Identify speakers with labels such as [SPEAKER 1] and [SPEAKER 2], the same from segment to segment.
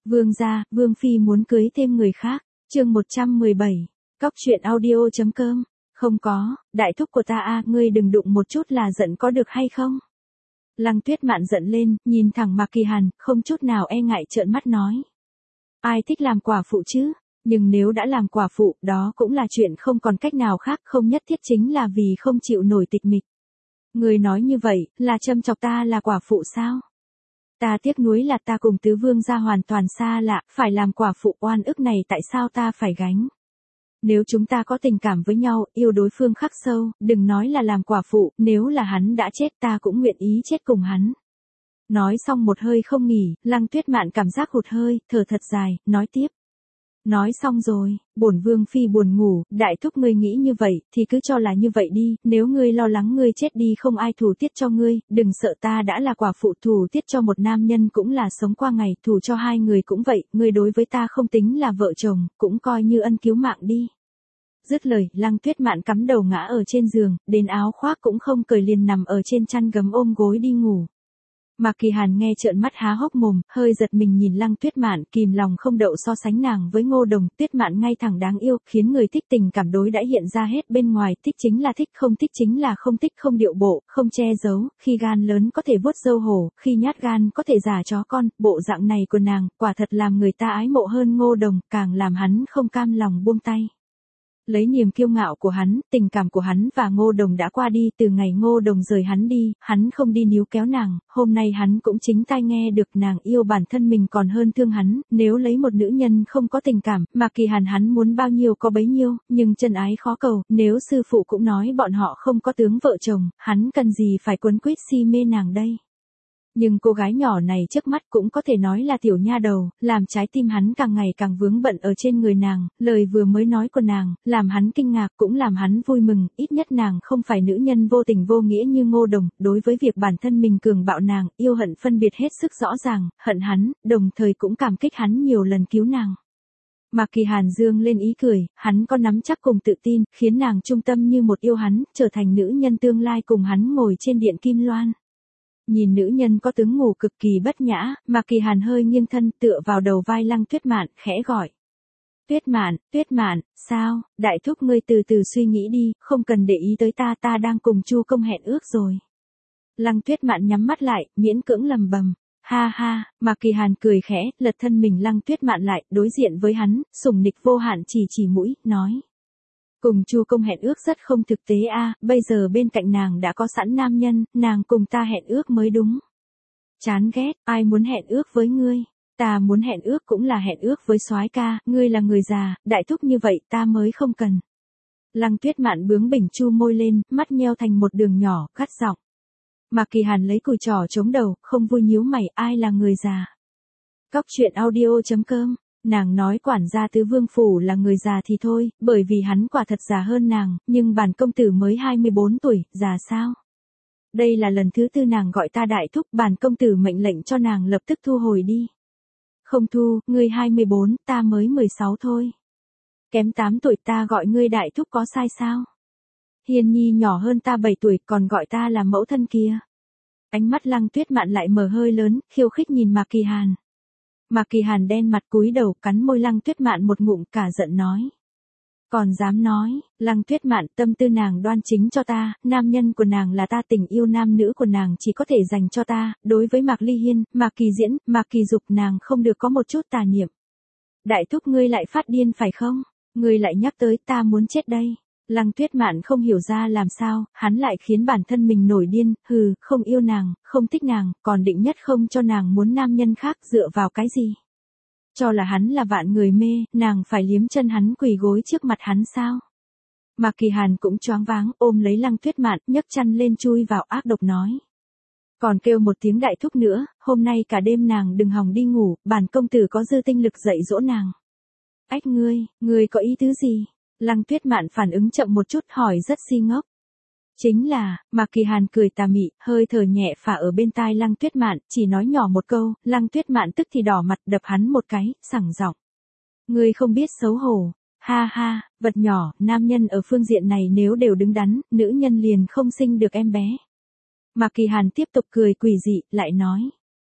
[SPEAKER 1] Vương gia, Vương Phi muốn cưới thêm người khác. Chương 117. Cóc truyện audio.com. Không có, đại thúc của ta a, ngươi đừng đụng một chút là giận có được hay không? Lăng Tuyết Mạn giận lên, nhìn thẳng Mạc Kỳ Hàn, không chút nào e ngại trợn mắt nói. Ai thích làm quả phụ chứ? Nhưng nếu đã làm quả phụ, đó cũng là chuyện không còn cách nào khác, không nhất thiết chính là vì không chịu nổi tịch mịch. Ngươi nói như vậy, là châm chọc ta là quả phụ sao? Ta tiếc nuối là ta cùng tứ vương gia hoàn toàn xa lạ, phải làm quả phụ, oan ức này tại sao ta phải gánh? Nếu chúng ta có tình cảm với nhau, yêu đối phương khắc sâu, đừng nói là làm quả phụ, nếu là hắn đã chết ta cũng nguyện ý chết cùng hắn. Nói xong một hơi không nghỉ, Lăng Tuyết Mạn cảm giác hụt hơi, thở thật dài, nói tiếp. Nói xong rồi, bổn Vương Phi buồn ngủ, đại thúc ngươi nghĩ như vậy, thì cứ cho là như vậy đi, nếu ngươi lo lắng ngươi chết đi không ai thủ tiết cho ngươi, đừng sợ ta đã là quả phụ, thủ tiết cho một nam nhân cũng là sống qua ngày, thủ cho hai người cũng vậy, ngươi đối với ta không tính là vợ chồng, cũng coi như ân cứu mạng đi. Dứt lời, Lăng Tuyết Mạn cắm đầu ngã ở trên giường, đến áo khoác cũng không cởi liền nằm ở trên chăn gấm ôm gối đi ngủ. Mạc Kỳ Hàn nghe trợn mắt há hốc mồm, hơi giật mình nhìn Lăng Tuyết Mạn, kìm lòng không đậu so sánh nàng với Ngô Đồng, Tuyết Mạn ngay thẳng đáng yêu, khiến người thích tình cảm đối đãi hiện ra hết bên ngoài, thích chính là thích, không thích chính là không thích, không điệu bộ, không che giấu, khi gan lớn có thể vuốt râu hổ, khi nhát gan có thể giả chó con, bộ dạng này của nàng, quả thật làm người ta ái mộ hơn Ngô Đồng, càng làm hắn không cam lòng buông tay. Lấy niềm kiêu ngạo của hắn, tình cảm của hắn và Ngô Đồng đã qua đi, từ ngày Ngô Đồng rời hắn đi, hắn không đi níu kéo nàng, hôm nay hắn cũng chính tai nghe được nàng yêu bản thân mình còn hơn thương hắn, nếu lấy một nữ nhân không có tình cảm, Mạc Kỳ Hàn hắn muốn bao nhiêu có bấy nhiêu, nhưng chân ái khó cầu, nếu sư phụ cũng nói bọn họ không có tướng vợ chồng, hắn cần gì phải quấn quýt si mê nàng đây. Nhưng cô gái nhỏ này trước mắt cũng có thể nói là tiểu nha đầu, làm trái tim hắn càng ngày càng vướng bận ở trên người nàng, lời vừa mới nói của nàng, làm hắn kinh ngạc cũng làm hắn vui mừng, ít nhất nàng không phải nữ nhân vô tình vô nghĩa như Ngô Đồng, đối với việc bản thân mình cường bạo nàng, yêu hận phân biệt hết sức rõ ràng, hận hắn, đồng thời cũng cảm kích hắn nhiều lần cứu nàng. Mạc Kỳ Hàn dương lên ý cười, hắn có nắm chắc cùng tự tin, khiến nàng trung tâm như một yêu hắn, trở thành nữ nhân tương lai cùng hắn ngồi trên điện kim loan. Nhìn nữ nhân có tướng ngủ cực kỳ bất nhã, Mạc Kỳ Hàn hơi nghiêng thân tựa vào đầu vai Lăng Tuyết Mạn, khẽ gọi. Tuyết Mạn, sao, đại thúc ngươi từ từ suy nghĩ đi, không cần để ý tới ta, ta đang cùng Chu Công hẹn ước rồi. Lăng Tuyết Mạn nhắm mắt lại, miễn cưỡng lầm bầm. Ha ha, Mạc Kỳ Hàn cười khẽ, lật thân mình Lăng Tuyết Mạn lại, đối diện với hắn, sủng nịch vô hạn chỉ mũi, nói. Cùng Chu Công hẹn ước rất không thực tế a, bây giờ bên cạnh nàng đã có sẵn nam nhân, nàng cùng ta hẹn ước mới đúng. Chán ghét, ai muốn hẹn ước với ngươi? Ta muốn hẹn ước cũng là hẹn ước với soái ca, ngươi là người già, đại thúc như vậy ta mới không cần. Lăng Tuyết Mạn bướng bỉnh chu môi lên, mắt nheo thành một đường nhỏ, gắt giọng. Mạc Kỳ Hàn lấy cùi trỏ chống đầu, không vui nhíu mày, ai là người già? Cóc truyện audio.com. Nàng nói quản gia tứ vương phủ là người già thì thôi, bởi vì hắn quả thật già hơn nàng, nhưng bản công tử mới 24 tuổi, già sao? Đây là lần thứ tư nàng gọi ta đại thúc, bản công tử mệnh lệnh cho nàng lập tức thu hồi đi. Không thu, ngươi 24, ta mới 16 thôi. Kém 8 tuổi ta gọi ngươi đại thúc có sai sao? Hiền Nhi nhỏ hơn ta 7 tuổi còn gọi ta là mẫu thân kia. Ánh mắt Lăng Tuyết Mạn lại mở hơi lớn, khiêu khích nhìn Mạc Kỳ Hàn. Mạc Kỳ Hàn đen mặt cúi đầu cắn môi Lăng Tuyết Mạn một ngụm cả giận nói. Còn dám nói, Lăng Tuyết Mạn tâm tư nàng đoan chính cho ta, nam nhân của nàng là ta, tình yêu nam nữ của nàng chỉ có thể dành cho ta, đối với Mạc Ly Hiên, Mạc Kỳ Diễn, Mạc Kỳ Dục nàng không được có một chút tà niệm. Đại thúc ngươi lại phát điên phải không? Ngươi lại nhắc tới ta muốn chết đây. Lăng Tuyết Mạn không hiểu ra làm sao, hắn lại khiến bản thân mình nổi điên, hừ, không yêu nàng, không thích nàng, còn định nhất không cho nàng muốn nam nhân khác dựa vào cái gì? Cho là hắn là vạn người mê, nàng phải liếm chân hắn quỳ gối trước mặt hắn sao? Mạc Kỳ Hàn cũng choáng váng, ôm lấy Lăng Tuyết Mạn, nhấc chăn lên chui vào ác độc nói. Còn kêu một tiếng đại thúc nữa, hôm nay cả đêm nàng đừng hòng đi ngủ, bản công tử có dư tinh lực dạy dỗ nàng. Ách ngươi có ý tứ gì? Lăng Tuyết Mạn phản ứng chậm một chút hỏi rất si ngốc. Chính là, Mạc Kỳ Hàn cười tà mị, hơi thở nhẹ phả ở bên tai Lăng Tuyết Mạn, chỉ nói nhỏ một câu, Lăng Tuyết Mạn tức thì đỏ mặt đập hắn một cái, sẳng giọng. Ngươi không biết xấu hổ, ha ha, vật nhỏ, nam nhân ở phương diện này nếu đều đứng đắn, nữ nhân liền không sinh được em bé. Mạc Kỳ Hàn tiếp tục cười quỷ dị, lại nói.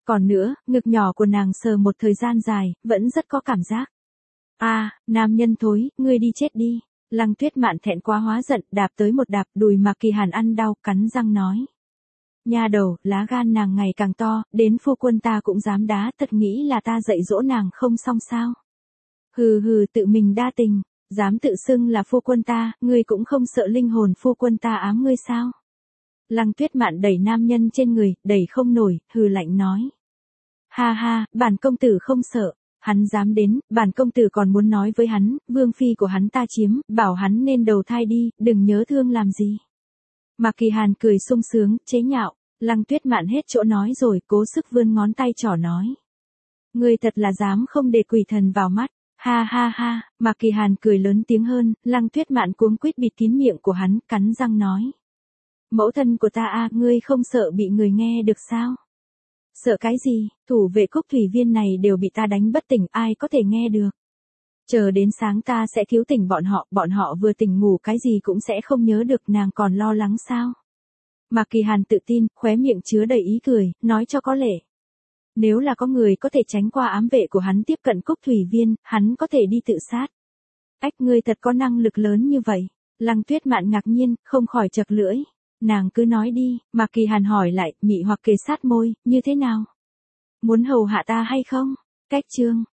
[SPEAKER 1] Còn nữa, ngực nhỏ của nàng sờ một thời gian dài, vẫn rất có cảm giác. Nam nhân thối, ngươi đi chết đi. Lăng Tuyết Mạn thẹn quá hóa giận, đạp tới một đạp, đùi Mạc Kỳ Hàn ăn đau, cắn răng nói. Nha đầu, lá gan nàng ngày càng to, đến phu quân ta cũng dám đá, thật nghĩ là ta dạy dỗ nàng không xong sao. Hừ hừ, tự mình đa tình, dám tự xưng là phu quân ta, ngươi cũng không sợ linh hồn phu quân ta ám ngươi sao. Lăng Tuyết Mạn đẩy nam nhân trên người, đẩy không nổi, hừ lạnh nói. Ha ha, bản công tử không sợ. Hắn dám đến, bản công tử còn muốn nói với hắn, vương phi của hắn ta chiếm, bảo hắn nên đầu thai đi, đừng nhớ thương làm gì. Mạc Kỳ Hàn cười sung sướng, chế nhạo, Lăng Tuyết Mạn hết chỗ nói rồi, cố sức vươn ngón tay trỏ nói. Ngươi thật là dám không để quỷ thần vào mắt, ha ha ha, Mạc Kỳ Hàn cười lớn tiếng hơn, Lăng Tuyết Mạn cuống quýt bịt kín miệng của hắn, cắn răng nói. Mẫu thân của ta ngươi không sợ bị người nghe được sao? Sợ cái gì, thủ vệ Cúc Thủy Viên này đều bị ta đánh bất tỉnh, ai có thể nghe được. Chờ đến sáng ta sẽ cứu tỉnh bọn họ vừa tỉnh ngủ cái gì cũng sẽ không nhớ được, nàng còn lo lắng sao? Mạc Kỳ Hàn tự tin, khóe miệng chứa đầy ý cười, nói cho có lệ. Nếu là có người có thể tránh qua ám vệ của hắn tiếp cận Cúc Thủy Viên, hắn có thể đi tự sát. Ách, ngươi thật có năng lực lớn như vậy. Lăng Tuyết Mạn ngạc nhiên, không khỏi chật lưỡi. Nàng cứ nói đi, Mạc Kỳ Hàn hỏi lại, mị hoặc kề sát môi, như thế nào? Muốn hầu hạ ta hay không? Cách chương.